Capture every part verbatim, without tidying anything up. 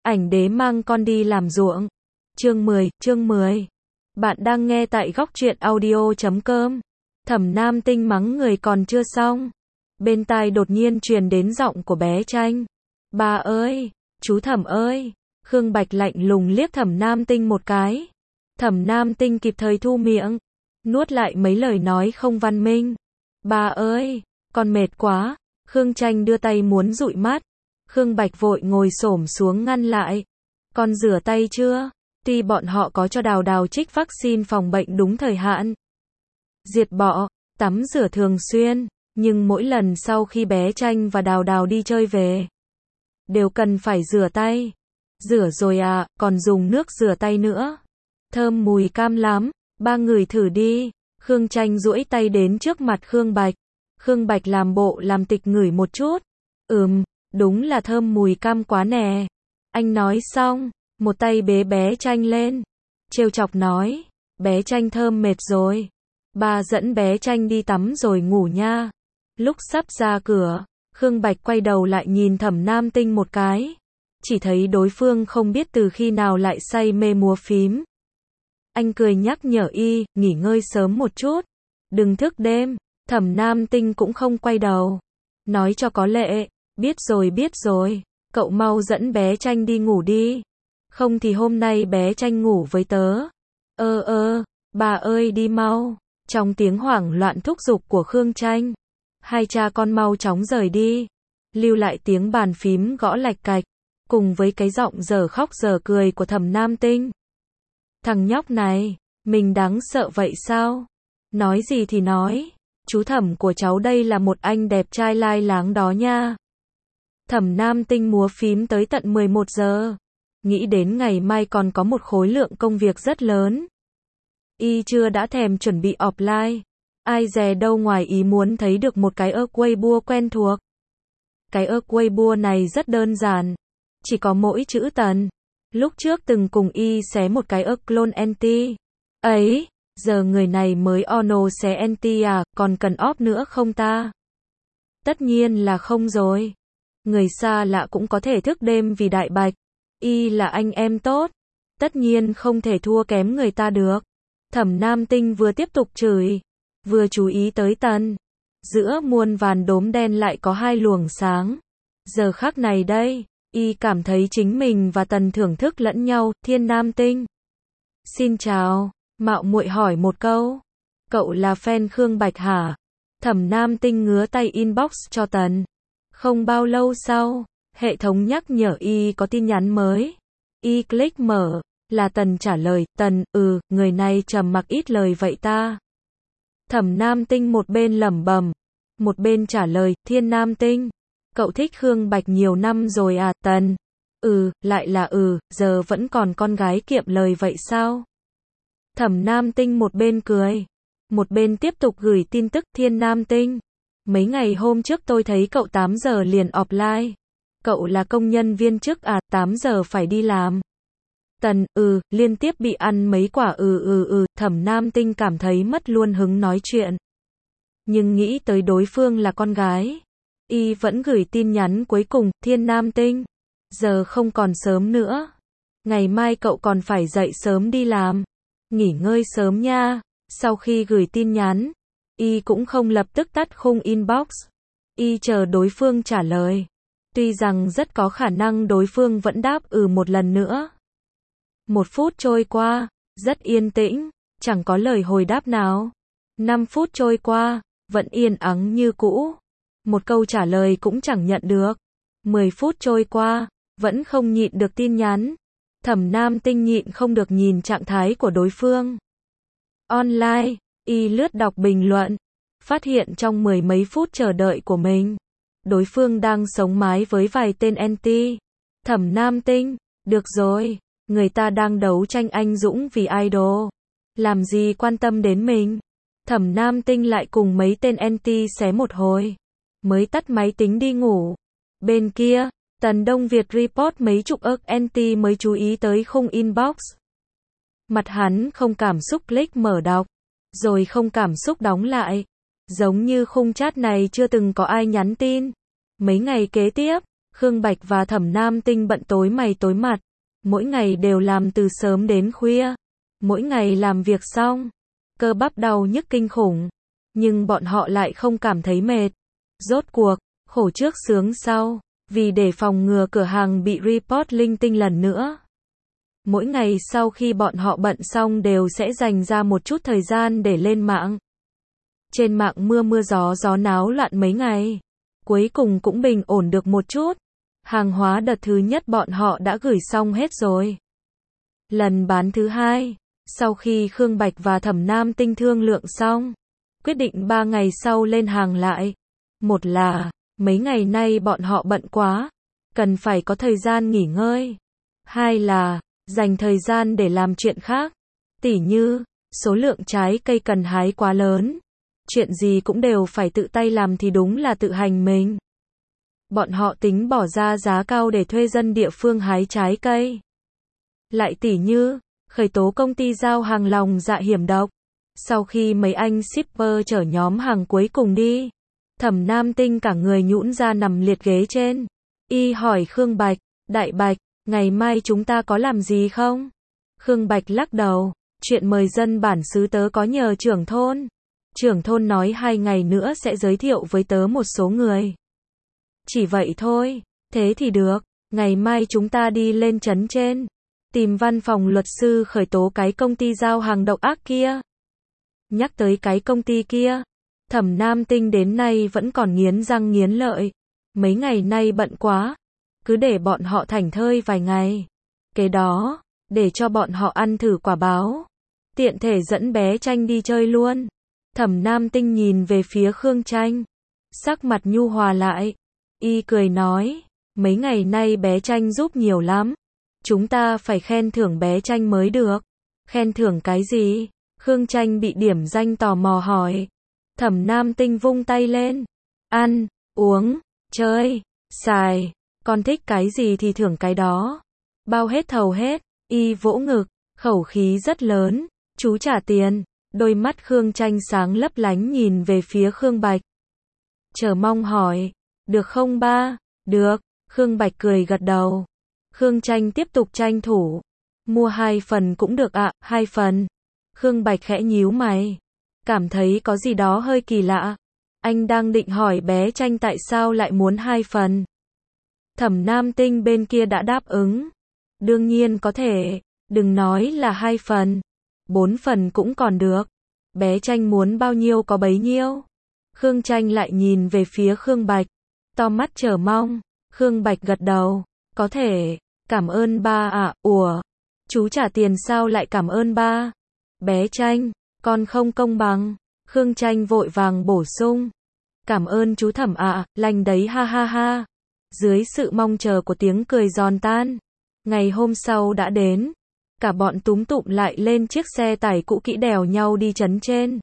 Ảnh đế mang con đi làm ruộng. Chương mười, chương mười. Bạn đang nghe tại góc truyện audio chấm com. Thẩm Nam Tinh mắng người còn chưa xong. Bên tai đột nhiên truyền đến giọng của bé Tranh. Ba ơi, chú Thẩm ơi. Khương Bạch lạnh lùng liếc Thẩm Nam Tinh một cái. Thẩm Nam Tinh kịp thời thu miệng, nuốt lại mấy lời nói không văn minh. Ba ơi, con mệt quá. Khương Tranh đưa tay muốn dụi mắt. Khương Bạch vội ngồi xổm xuống ngăn lại. Con rửa tay chưa? Tuy bọn họ có cho Đào Đào trích vaccine phòng bệnh đúng thời hạn, diệt bọ, tắm rửa thường xuyên, nhưng mỗi lần sau khi bé Tranh và Đào Đào đi chơi về, đều cần phải rửa tay. Rửa rồi à, còn dùng nước rửa tay nữa. Thơm mùi cam lắm, ba người thử đi. Khương Tranh duỗi tay đến trước mặt Khương Bạch. Khương Bạch làm bộ làm tịch ngửi một chút. Ừm, đúng là thơm mùi cam quá nè. Anh nói xong, một tay bế bé Tranh lên, trêu chọc nói, bé Tranh thơm mệt rồi. Ba dẫn bé Tranh đi tắm rồi ngủ nha. Lúc sắp ra cửa, Khương Bạch quay đầu lại nhìn Thẩm Nam Tinh một cái. Chỉ thấy đối phương không biết từ khi nào lại say mê múa phím. Anh cười nhắc nhở y, nghỉ ngơi sớm một chút. Đừng thức đêm. Thẩm Nam Tinh cũng không quay đầu. Nói cho có lệ, biết rồi biết rồi. Cậu mau dẫn bé Tranh đi ngủ đi. Không thì hôm nay bé Tranh ngủ với tớ. Ơ ơ, bà ơi đi mau. Trong tiếng hoảng loạn thúc giục của Khương Tranh, hai cha con mau chóng rời đi. Lưu lại tiếng bàn phím gõ lạch cạch, cùng với cái giọng giờ khóc giờ cười của Thẩm Nam Tinh. Thằng nhóc này, mình đáng sợ vậy sao? Nói gì thì nói, chú Thẩm của cháu đây là một anh đẹp trai lai láng đó nha. Thẩm Nam Tinh múa phím tới tận mười một giờ. Nghĩ đến ngày mai còn có một khối lượng công việc rất lớn. Y chưa đã thèm chuẩn bị offline. Ai dè đâu ngoài ý muốn thấy được một cái ơ Weibo quen thuộc. Cái ơ Weibo này rất đơn giản. Chỉ có mỗi chữ Tần. Lúc trước từng cùng y xé một cái ơ clone anti. Ấy, giờ người này mới ono xé anti à, còn cần off nữa không ta? Tất nhiên là không rồi. Người xa lạ cũng có thể thức đêm vì Đại Bạch. Y là anh em tốt. Tất nhiên không thể thua kém người ta được. Thẩm Nam Tinh vừa tiếp tục chửi, vừa chú ý tới Tần. Giữa muôn vàn đốm đen lại có hai luồng sáng. Giờ khắc này đây, y cảm thấy chính mình và Tần thưởng thức lẫn nhau. Thiên Nam Tinh. Xin chào, mạo muội hỏi một câu. Cậu là fan Khương Bạch hả? Thẩm Nam Tinh ngứa tay inbox cho Tần. Không bao lâu sau, hệ thống nhắc nhở y có tin nhắn mới. Y click mở, là Tần trả lời. Tần, ừ, người này trầm mặc ít lời vậy ta. Thẩm Nam Tinh một bên lẩm bẩm, một bên trả lời. Thiên Nam Tinh, cậu thích Khương Bạch nhiều năm rồi à? Tần, ừ, lại là ừ, giờ vẫn còn con gái kiệm lời vậy sao? Thẩm Nam Tinh một bên cười, một bên tiếp tục gửi tin tức. Thiên Nam Tinh, mấy ngày hôm trước tôi thấy cậu tám giờ liền offline. Cậu là công nhân viên chức à? tám giờ phải đi làm. Tần, ừ, liên tiếp bị ăn mấy quả ừ ừ ừ. Thẩm Nam Tinh cảm thấy mất luôn hứng nói chuyện. Nhưng nghĩ tới đối phương là con gái, y vẫn gửi tin nhắn cuối cùng. Thiên Nam Tinh, giờ không còn sớm nữa. Ngày mai cậu còn phải dậy sớm đi làm. Nghỉ ngơi sớm nha. Sau khi gửi tin nhắn, y cũng không lập tức tắt khung inbox. Y chờ đối phương trả lời. Tuy rằng rất có khả năng đối phương vẫn đáp ừ một lần nữa. Một phút trôi qua, rất yên tĩnh, chẳng có lời hồi đáp nào. Năm phút trôi qua, vẫn yên ắng như cũ. Một câu trả lời cũng chẳng nhận được. Mười phút trôi qua, vẫn không nhịn được tin nhắn. Thẩm Nam Tinh nhịn không được nhìn trạng thái của đối phương. Online, y lướt đọc bình luận, phát hiện trong mười mấy phút chờ đợi của mình, đối phương đang sống mái với vài tên anti. Thẩm Nam Tinh, được rồi, người ta đang đấu tranh anh dũng vì idol. Làm gì quan tâm đến mình. Thẩm Nam Tinh lại cùng mấy tên anti xé một hồi, mới tắt máy tính đi ngủ. Bên kia, Tần Đông Việt report mấy chục ức anti mới chú ý tới khung inbox. Mặt hắn không cảm xúc click mở đọc, rồi không cảm xúc đóng lại. Giống như khung chat này chưa từng có ai nhắn tin. Mấy ngày kế tiếp, Khương Bạch và Thẩm Nam Tinh bận tối mày tối mặt, mỗi ngày đều làm từ sớm đến khuya, mỗi ngày làm việc xong, cơ bắp đau nhức kinh khủng, nhưng bọn họ lại không cảm thấy mệt. Rốt cuộc, khổ trước sướng sau, vì để phòng ngừa cửa hàng bị report linh tinh lần nữa. Mỗi ngày sau khi bọn họ bận xong đều sẽ dành ra một chút thời gian để lên mạng. Trên mạng mưa mưa gió gió náo loạn mấy ngày, cuối cùng cũng bình ổn được một chút. Hàng hóa đợt thứ nhất bọn họ đã gửi xong hết rồi. Lần bán thứ hai, sau khi Khương Bạch và Thẩm Nam Tinh thương lượng xong, quyết định ba ngày sau lên hàng lại. Một là, mấy ngày nay bọn họ bận quá, cần phải có thời gian nghỉ ngơi. Hai là, dành thời gian để làm chuyện khác. Tỉ như, số lượng trái cây cần hái quá lớn. Chuyện gì cũng đều phải tự tay làm thì đúng là tự hành mình. Bọn họ tính bỏ ra giá cao để thuê dân địa phương hái trái cây. Lại tỉ như, khởi tố công ty giao hàng lòng dạ hiểm độc. Sau khi mấy anh shipper chở nhóm hàng cuối cùng đi, Thẩm Nam Tinh cả người nhũn ra nằm liệt ghế trên. Y hỏi Khương Bạch, Đại Bạch, ngày mai chúng ta có làm gì không? Khương Bạch lắc đầu, chuyện mời dân bản xứ tớ có nhờ trưởng thôn. Trưởng thôn nói hai ngày nữa sẽ giới thiệu với tớ một số người. Chỉ vậy thôi, thế thì được, ngày mai chúng ta đi lên trấn trên, tìm văn phòng luật sư khởi tố cái công ty giao hàng độc ác kia. Nhắc tới cái công ty kia, Thẩm Nam Tinh đến nay vẫn còn nghiến răng nghiến lợi. Mấy ngày nay bận quá, cứ để bọn họ thảnh thơi vài ngày. Kế đó, để cho bọn họ ăn thử quả báo. Tiện thể dẫn bé Tranh đi chơi luôn. Thẩm Nam Tinh nhìn về phía Khương Tranh, sắc mặt nhu hòa lại. Y cười nói, mấy ngày nay bé Tranh giúp nhiều lắm. Chúng ta phải khen thưởng bé Tranh mới được. Khen thưởng cái gì? Khương Tranh bị điểm danh tò mò hỏi. Thẩm Nam Tinh vung tay lên. Ăn, uống, chơi, xài. Con thích cái gì thì thưởng cái đó. Bao hết thầu hết. Y vỗ ngực, khẩu khí rất lớn. Chú trả tiền. Đôi mắt Khương Tranh sáng lấp lánh nhìn về phía Khương Bạch. Chờ mong hỏi. Được không ba? Được. Khương Bạch cười gật đầu. Khương Tranh tiếp tục tranh thủ. Mua hai phần cũng được ạ, à, hai phần. Khương Bạch khẽ nhíu mày. Cảm thấy có gì đó hơi kỳ lạ. Anh đang định hỏi bé Tranh tại sao lại muốn hai phần. Thẩm Nam Tinh bên kia đã đáp ứng. Đương nhiên có thể, đừng nói là hai phần. Bốn phần cũng còn được. Bé Tranh muốn bao nhiêu có bấy nhiêu. Khương Tranh lại nhìn về phía Khương Bạch. To mắt chờ mong. Khương Bạch gật đầu. Có thể. Cảm ơn ba ạ. À, ủa. Chú trả tiền sao lại cảm ơn ba? Bé Tranh, con không công bằng. Khương Tranh vội vàng bổ sung. Cảm ơn chú Thẩm ạ, à, lành đấy ha ha ha. Dưới sự mong chờ của tiếng cười giòn tan. Ngày hôm sau đã đến. Cả bọn túm tụm lại lên chiếc xe tải cũ kỹ đèo nhau đi trấn trên.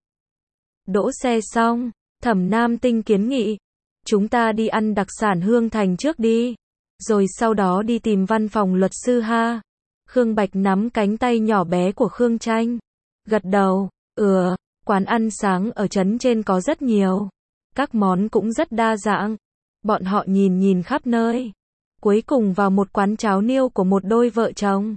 Đỗ xe xong, Thẩm Nam Tinh kiến nghị. Chúng ta đi ăn đặc sản Hương Thành trước đi. Rồi sau đó đi tìm văn phòng luật sư ha. Khương Bạch nắm cánh tay nhỏ bé của Khương Tranh. Gật đầu, ừ, quán ăn sáng ở trấn trên có rất nhiều. Các món cũng rất đa dạng. Bọn họ nhìn nhìn khắp nơi. Cuối cùng vào một quán cháo niêu của một đôi vợ chồng.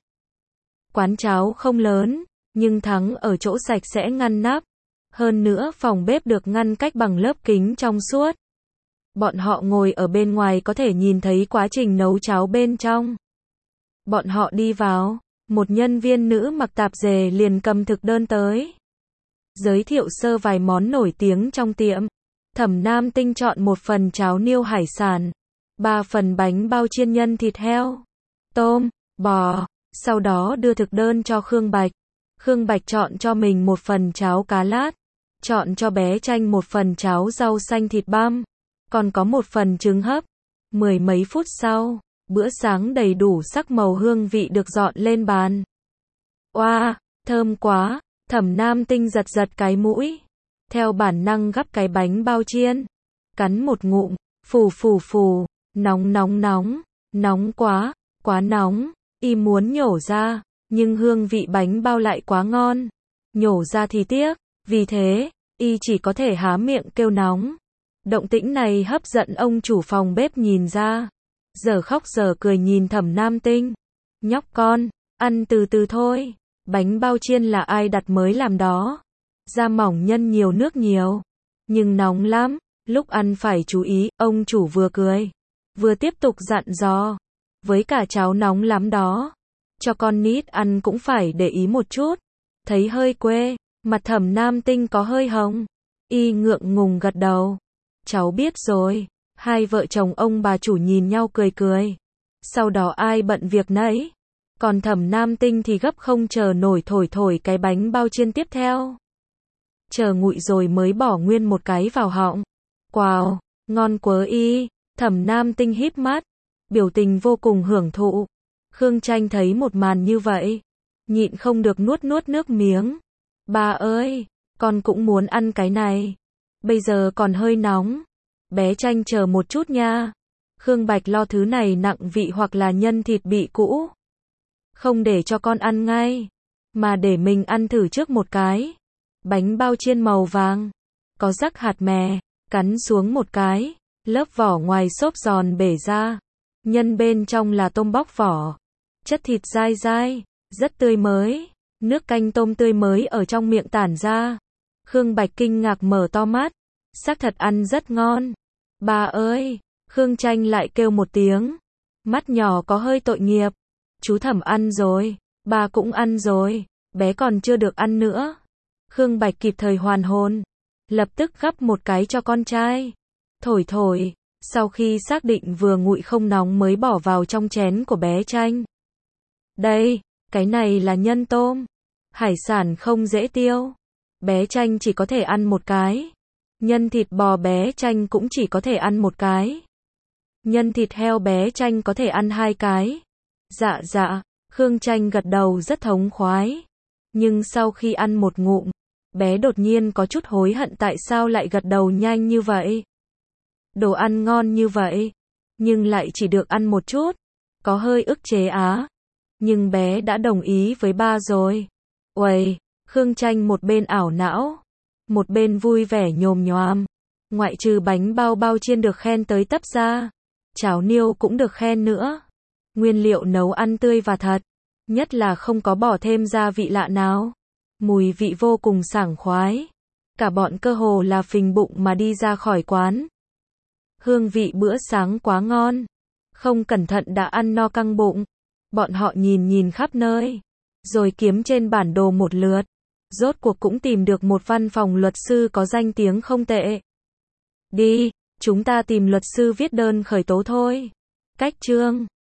Quán cháo không lớn, nhưng thắng ở chỗ sạch sẽ ngăn nắp. Hơn nữa phòng bếp được ngăn cách bằng lớp kính trong suốt. Bọn họ ngồi ở bên ngoài có thể nhìn thấy quá trình nấu cháo bên trong. Bọn họ đi vào, một nhân viên nữ mặc tạp dề liền cầm thực đơn tới. Giới thiệu sơ vài món nổi tiếng trong tiệm. Thẩm Nam Tinh chọn một phần cháo niêu hải sản, ba phần bánh bao chiên nhân thịt heo, tôm, bò, sau đó đưa thực đơn cho Khương Bạch. Khương Bạch chọn cho mình một phần cháo cá lát, chọn cho bé Tranh một phần cháo rau xanh thịt băm, còn có một phần trứng hấp. Mười mấy phút sau, bữa sáng đầy đủ sắc màu hương vị được dọn lên bàn. Oa, wow, thơm quá, Thẩm Nam Tinh giật giật cái mũi. Theo bản năng gắp cái bánh bao chiên. Cắn một ngụm, phù phù phù, nóng nóng nóng, nóng quá, quá nóng. Y muốn nhổ ra, nhưng hương vị bánh bao lại quá ngon. Nhổ ra thì tiếc, vì thế, Y chỉ có thể há miệng kêu nóng. Động tĩnh này hấp dẫn ông chủ phòng bếp nhìn ra. giờ khóc giờ cười nhìn Thẩm Nam Tinh. Nhóc con, ăn từ từ thôi. Bánh bao chiên là ai đặt mới làm đó. Da mỏng nhân nhiều nước nhiều. Nhưng nóng lắm, lúc ăn phải chú ý, ông chủ vừa cười. Vừa tiếp tục dặn dò. Với cả cháu nóng lắm đó. Cho con nít ăn cũng phải để ý một chút. Thấy hơi quê, mặt Thẩm Nam Tinh có hơi hồng. Y ngượng ngùng gật đầu. Cháu biết rồi. Hai vợ chồng ông bà chủ nhìn nhau cười cười. Sau đó ai bận việc nấy. Còn Thẩm Nam Tinh thì gấp không chờ nổi thổi thổi cái bánh bao chiên tiếp theo. Chờ nguội rồi mới bỏ nguyên một cái vào họng. Wow, ngon quá y. Thẩm Nam Tinh híp mắt, biểu tình vô cùng hưởng thụ. Khương Tranh thấy một màn như vậy, nhịn không được nuốt nuốt nước miếng. Ba ơi, con cũng muốn ăn cái này. Bây giờ còn hơi nóng. Bé Tranh chờ một chút nha. Khương Bạch lo thứ này nặng vị hoặc là nhân thịt bị cũ. Không để cho con ăn ngay, mà để mình ăn thử trước một cái. Bánh bao chiên màu vàng, có rắc hạt mè, cắn xuống một cái, lớp vỏ ngoài xốp giòn bể ra. Nhân bên trong là tôm bóc vỏ. Chất thịt dai dai, rất tươi mới. Nước canh tôm tươi mới ở trong miệng tản ra. Khương Bạch kinh ngạc mở to mắt. Xác thật ăn rất ngon. Ba ơi, Khương Tranh lại kêu một tiếng. Mắt nhỏ có hơi tội nghiệp. Chú Thẩm ăn rồi, ba cũng ăn rồi, bé còn chưa được ăn nữa. Khương Bạch kịp thời hoàn hồn, lập tức gắp một cái cho con trai. Thổi thổi, sau khi xác định vừa nguội không nóng mới bỏ vào trong chén của bé Tranh. Đây, cái này là nhân tôm. Hải sản không dễ tiêu. Bé Tranh chỉ có thể ăn một cái. Nhân thịt bò bé Tranh cũng chỉ có thể ăn một cái. Nhân thịt heo bé Tranh có thể ăn hai cái. Dạ dạ, Khương Tranh gật đầu rất thống khoái. Nhưng sau khi ăn một ngụm, bé đột nhiên có chút hối hận tại sao lại gật đầu nhanh như vậy. Đồ ăn ngon như vậy, nhưng lại chỉ được ăn một chút. Có hơi ức chế á. Nhưng bé đã đồng ý với ba rồi. Uầy, Khương Tranh một bên ảo não, một bên vui vẻ nhồm nhoàm. Ngoại trừ bánh bao bao chiên được khen tới tấp ra, cháo niêu cũng được khen nữa. Nguyên liệu nấu ăn tươi và thật, nhất là không có bỏ thêm gia vị lạ nào. Mùi vị vô cùng sảng khoái. Cả bọn cơ hồ là phình bụng mà đi ra khỏi quán. Hương vị bữa sáng quá ngon. Không cẩn thận đã ăn no căng bụng. Bọn họ nhìn nhìn khắp nơi, rồi kiếm trên bản đồ một lượt. Rốt cuộc cũng tìm được một văn phòng luật sư có danh tiếng không tệ. Đi, chúng ta tìm luật sư viết đơn khởi tố thôi. Cách chương